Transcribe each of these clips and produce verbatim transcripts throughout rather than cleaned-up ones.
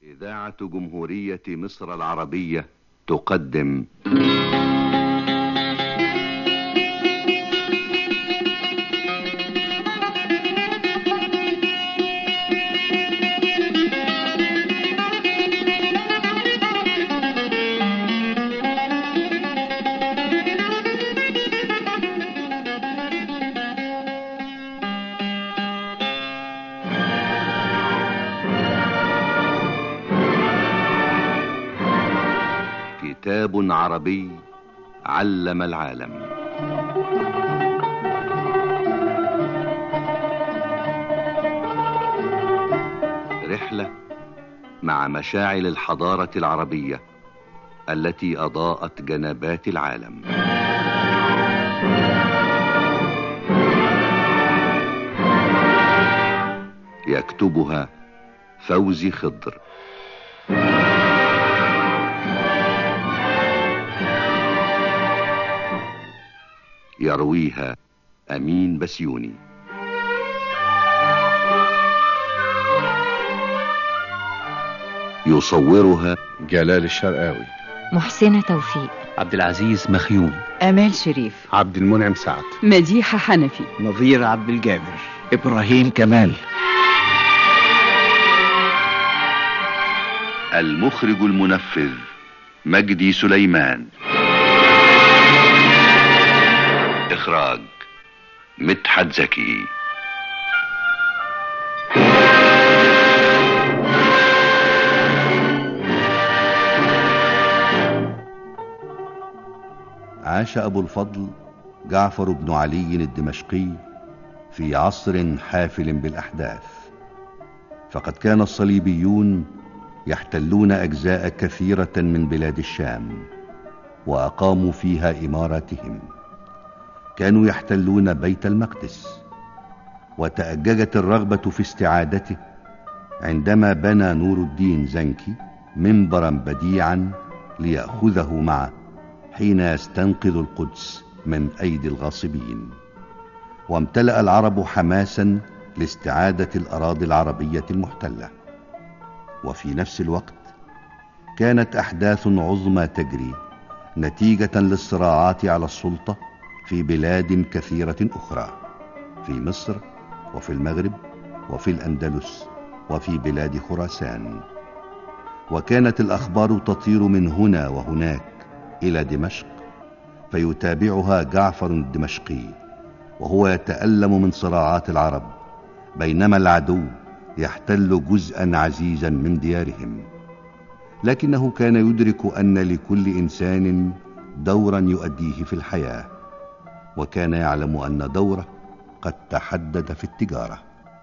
إذاعة جمهورية مصر العربية تقدم كتاب عربي علم العالم. رحلة مع مشاعل الحضارة العربية التي أضاءت جنبات العالم. يكتبها فوزي خضر، يرويها أمين بسيوني. يصورها جلال الشرقاوي، محسنة توفيق، عبد العزيز مخيون، آمال شريف، عبد المنعم سعد، مديحة حنفي، نظير عبد الجابر، إبراهيم كمال. المخرج المنفذ مجدي سليمان. إخراج مدحت زكي. عاش أبو الفضل جعفر بن علي الدمشقي في عصر حافل بالأحداث، فقد كان الصليبيون يحتلون أجزاء كثيرة من بلاد الشام وأقاموا فيها إماراتهم. كانوا يحتلون بيت المقدس، وتأججت الرغبة في استعادته عندما بنى نور الدين زنكي منبرا بديعا ليأخذه معه حين يستنقذ القدس من أيدي الغاصبين. وامتلأ العرب حماسا لاستعادة الأراضي العربية المحتلة، وفي نفس الوقت كانت أحداث عظمى تجري نتيجة للصراعات على السلطة في بلاد كثيرة أخرى، في مصر وفي المغرب وفي الأندلس وفي بلاد خراسان. وكانت الأخبار تطير من هنا وهناك إلى دمشق، فيتابعها جعفر الدمشقي وهو يتألم من صراعات العرب، بينما العدو يحتل جزءا عزيزا من ديارهم. لكنه كان يدرك أن لكل إنسان دورا يؤديه في الحياة، وكان يعلم أن دوره قد تحدد في التجارة.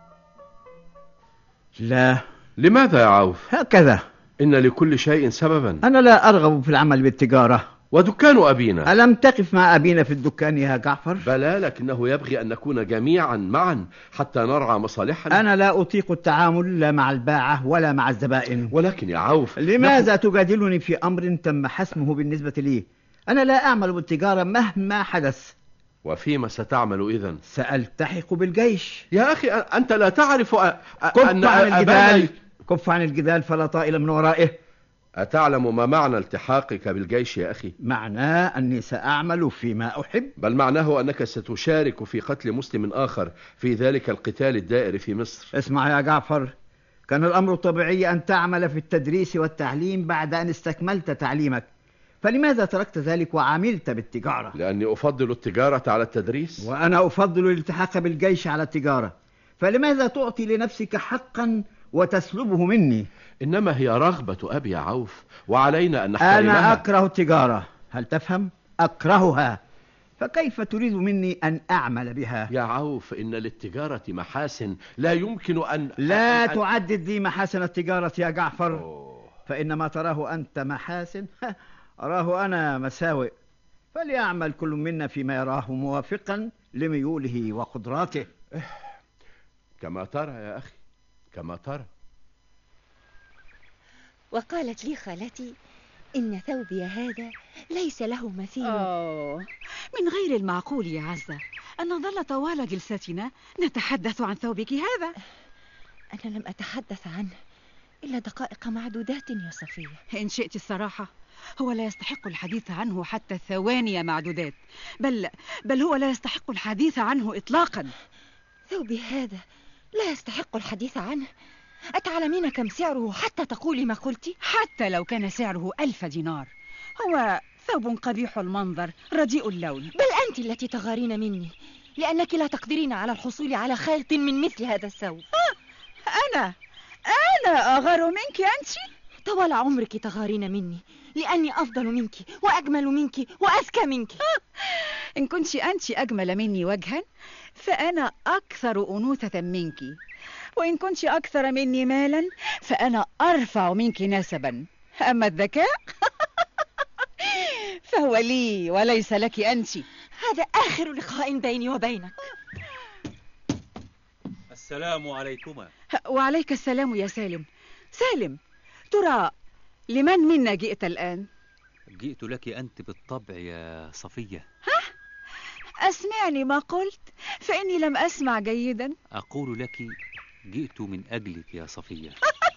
لا. لماذا يا عوف؟ هكذا، إن لكل شيء سببا. أنا لا أرغب في العمل بالتجارة. ودكان أبينا، ألم تقف مع أبينا في الدكان يا جعفر؟ بلى، لكنه يبغي أن نكون جميعا معا حتى نرعى مصالحنا. أنا لا أطيق التعامل لا مع الباعة ولا مع الزبائن. ولكن يا عوف، لماذا نحن... تجادلني في أمر تم حسمه بالنسبة لي؟ أنا لا أعمل بالتجارة مهما حدث. وفيما ستعمل إذن؟ سألتحق بالجيش. يا أخي أنت لا تعرف أ... كف أن عن الجدال أبانا... كف عن الجدال فلا طائل من ورائه. أتعلم ما معنى التحاقك بالجيش يا أخي؟ معناه أني سأعمل فيما أحب. بل معناه أنك ستشارك في قتل مسلم آخر في ذلك القتال الدائر في مصر. اسمع يا جعفر، كان الأمر الطبيعي أن تعمل في التدريس والتعليم بعد أن استكملت تعليمك، فلماذا تركت ذلك وعملت بالتجارة؟ لأني أفضل التجارة على التدريس. وأنا أفضل الالتحاق بالجيش على التجارة، فلماذا تعطي لنفسك حقا وتسلبه مني؟ إنما هي رغبة أبي يا عوف، وعلينا أن نحترمها. أنا أكره التجارة، هل تفهم؟ أكرهها، فكيف تريد مني أن أعمل بها؟ يا عوف، إن للتجارة محاسن لا يمكن أن لا أن... تعدد لي محاسن التجارة يا جعفر. أوه. فإن ما تراه أنت محاسن أراه أنا مساوئ، فليعمل كل منا فيما يراه موافقا لميوله وقدراته. كما ترى يا أخي، كما ترى. وقالت لي خالتي إن ثوبي هذا ليس له مثيل. أوه، من غير المعقول يا عزة أن نظل طوال جلستنا نتحدث عن ثوبك هذا. أنا لم أتحدث عنه، إلا دقائق معدودات يا صفية. إن شئت الصراحة، هو لا يستحق الحديث عنه حتى ثواني معدودات، بل بل هو لا يستحق الحديث عنه إطلاقا. ثوبي هذا لا يستحق الحديث عنه؟ أتعلمين كم سعره حتى تقولي ما قلتي؟ حتى لو كان سعره ألف دينار، هو ثوب قبيح المنظر رديء اللون. بل أنت التي تغارين مني، لأنك لا تقدرين على الحصول على خيط من مثل هذا الثوب. أنا أنا أغار منك أنت؟ طوال عمرك تغارين مني، لأني أفضل منك وأجمل منك وأذكى منك. إن كنت أنت أجمل مني وجها فأنا أكثر أنوثة منك، وإن كنت أكثر مني مالا فأنا أرفع منك نسبا. أما الذكاء فهو لي وليس لك أنت. هذا آخر لقاء بيني وبينك. السلام عليكما. وعليك السلام يا سالم. سالم، ترى لمن منا جئت الآن؟ جئت لك أنت بالطبع يا صفية. ها؟ أسمعني ما قلت، فإني لم أسمع جيدا. أقول لك جئت من أجلك يا صفية.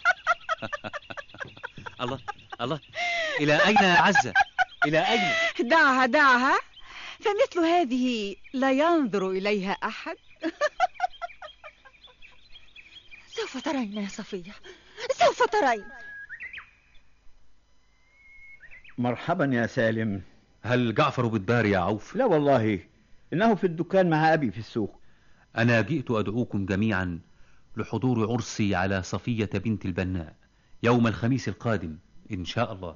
الله الله، إلى أين يا عزة؟ إلى أين؟ دعها دعها، فمثل هذه لا ينظر إليها أحد. سوف ترين يا صفية، سوف ترين. مرحبا يا سالم. هل جعفر بالدار يا عوف؟ لا والله، إنه في الدكان مع أبي في السوق. أنا جئت أدعوكم جميعا لحضور عرسي على صفية بنت البناء يوم الخميس القادم إن شاء الله.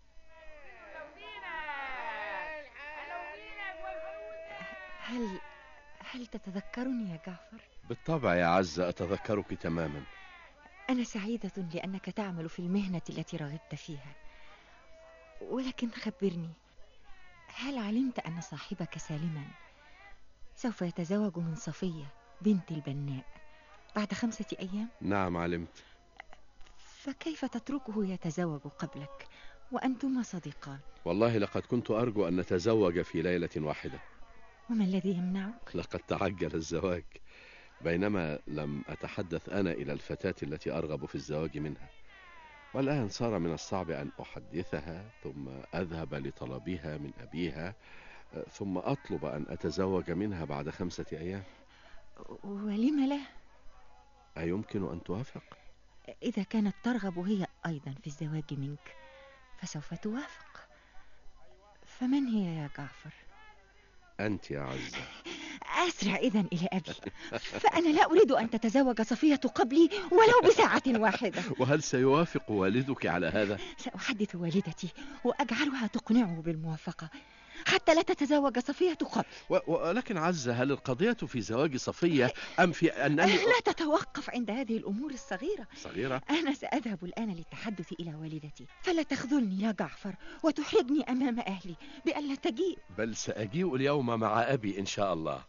هل هل تتذكرني يا جعفر؟ بالطبع يا عزة، أتذكرك تماما. أنا سعيدة لأنك تعمل في المهنة التي رغبت فيها، ولكن خبرني، هل علمت أن صاحبك سالما سوف يتزوج من صفية بنت البناء بعد خمسة أيام؟ نعم علمت. فكيف تتركه يتزوج قبلك وأنتما صديقان؟ والله لقد كنت أرجو أن نتزوج في ليلة واحدة. وما الذي يمنعك؟ لقد تعجل الزواج، بينما لم أتحدث أنا إلى الفتاة التي أرغب في الزواج منها، والآن صار من الصعب أن أحدثها ثم أذهب لطلبها من أبيها ثم أطلب أن أتزوج منها بعد خمسة أيام. ولم لا؟ أيمكن أن توافق؟ إذا كانت ترغب هي أيضا في الزواج منك فسوف توافق. فمن هي يا جعفر؟ أنت يا عزة. أسرع إذن إلى أبي، فأنا لا أريد أن تتزوج صفية قبلي ولو بساعة واحدة. وهل سيوافق والدك على هذا؟ سأحدث والدتي وأجعلها تقنعه بالموافقة حتى لا تتزوج صفية قبل. ولكن عزة، هل القضية في زواج صفية أم في أنني لا تتوقف عند هذه الأمور الصغيرة. صغيرة؟ أنا سأذهب الآن للتحدث إلى والدتي، فلا تخذلني يا جعفر وتحرجني أمام أهلي بألا تجيء. بل سأجيء اليوم مع أبي إن شاء الله.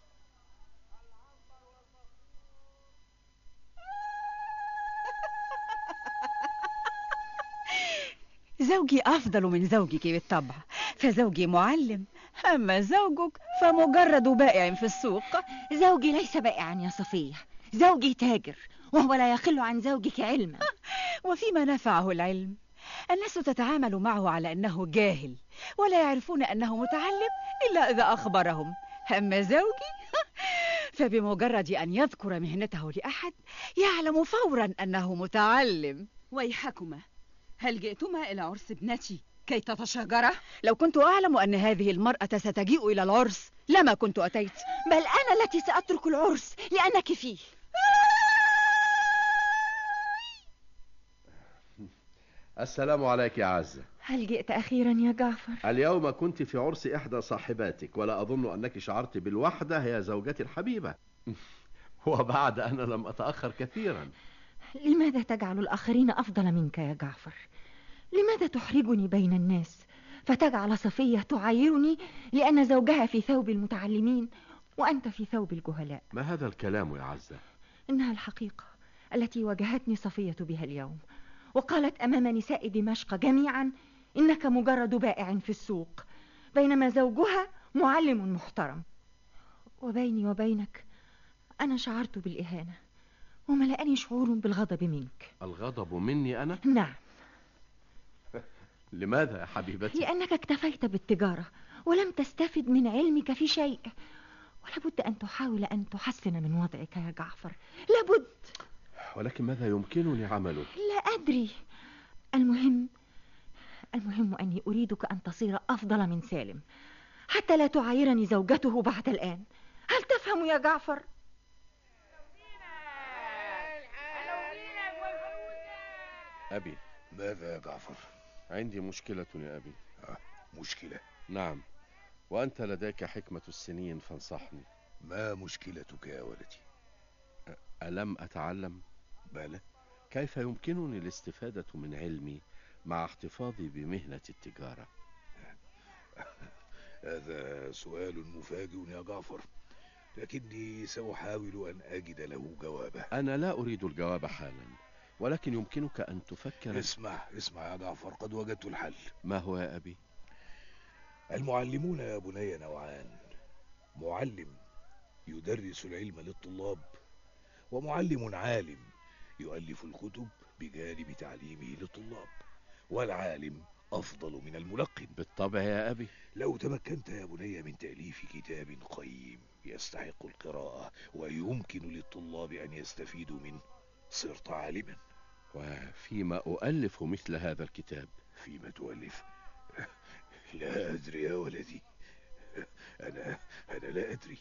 زوجي أفضل من زوجك بالطبع، فزوجي معلم، أما زوجك فمجرد بائع في السوق. زوجي ليس بائعا يا صفية، زوجي تاجر، وهو لا يقل عن زوجك علما. وفيما نفعه العلم؟ الناس تتعامل معه على أنه جاهل، ولا يعرفون أنه متعلم إلا إذا أخبرهم. أما زوجي فبمجرد أن يذكر مهنته لأحد يعلم فورا أنه متعلم. ويحكما، هل جئتما إلى عرس ابنتي كي تتشاجرا؟ لو كنت أعلم أن هذه المرأة ستجيء إلى العرس لما كنت أتيت. بل أنا التي سأترك العرس لأنك فيه. السلام عليك يا عزة. هل جئت أخيرا يا جعفر؟ اليوم كنت في عرس إحدى صاحباتك، ولا أظن أنك شعرت بالوحدة، هي زوجتي الحبيبة. وبعد أنا لم أتأخر كثيرا. لماذا تجعل الآخرين أفضل منك يا جعفر؟ لماذا تحرجني بين الناس فتجعل صفية تعايرني لأن زوجها في ثوب المتعلمين وأنت في ثوب الجهلاء؟ ما هذا الكلام يا عزة؟ إنها الحقيقة التي واجهتني صفية بها اليوم، وقالت أمام نساء دمشق جميعا إنك مجرد بائع في السوق، بينما زوجها معلم محترم. وبيني وبينك أنا شعرت بالإهانة، وملأني شعور بالغضب منك. الغضب مني أنا؟ نعم. لماذا يا حبيبتي؟ لأنك اكتفيت بالتجارة ولم تستفد من علمك في شيء، ولابد أن تحاول أن تحسن من وضعك يا جعفر، لابد. ولكن ماذا يمكنني عمله؟ لا أدري. المهم المهم أني أريدك أن تصير أفضل من سالم، حتى لا تعايرني زوجته بعد الآن. هل تفهم يا جعفر؟ أبي. ماذا يا جعفر؟ عندي مشكلة يا أبي. آه، مشكلة؟ نعم، وأنت لديك حكمة السنين فانصحني. ما مشكلتك يا ولدي؟ ألم أتعلم؟ بلى. كيف يمكنني الاستفادة من علمي مع احتفاظي بمهنة التجارة؟ هذا سؤال مفاجئ يا جعفر، لكني سأحاول أن أجد له جوابا. أنا لا أريد الجواب حالا، ولكن يمكنك أن تفكر. اسمع اسمع يا جعفر، قد وجدت الحل. ما هو يا أبي؟ المعلمون يا بني نوعان: معلم يدرس العلم للطلاب، ومعلم عالم يؤلف الكتب بجانب تعليمه للطلاب. والعالم أفضل من الملقن. بالطبع يا أبي. لو تمكنت يا بني من تأليف كتاب قيم يستحق القراءة ويمكن للطلاب أن يستفيدوا منه، صرت عالما. وفيما أؤلف مثل هذا الكتاب؟ فيما تؤلف؟ لا أدري يا ولدي، أنا أنا لا أدري.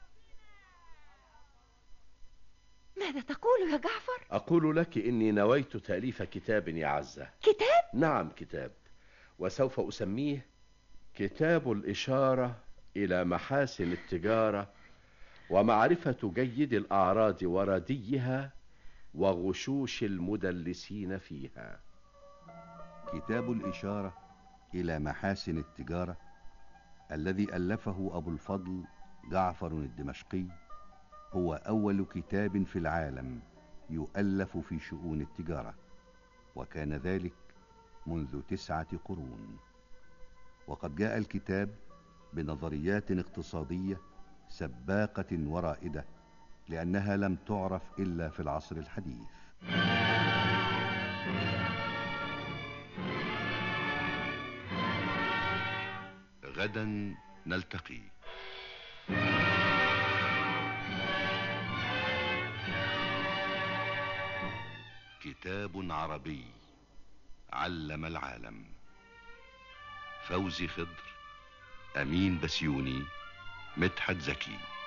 ماذا تقول يا جعفر؟ أقول لك إني نويت تأليف كتاب يا عزة. كتاب؟ نعم كتاب، وسوف أسميه كتاب الإشارة إلى محاسن التجارة ومعرفة جيد الأعراض ورديها وغشوش المدلسين فيها. كتاب الإشارة إلى محاسن التجارة الذي ألفه أبو الفضل جعفر الدمشقي هو أول كتاب في العالم يؤلف في شؤون التجارة، وكان ذلك منذ تسعة قرون. وقد جاء الكتاب بنظريات اقتصادية سباقة ورائدة، لأنها لم تعرف إلا في العصر الحديث. غدا نلتقي. كتاب عربي علم العالم. فوزي خضر، أمين بسيوني، مدحت زكي.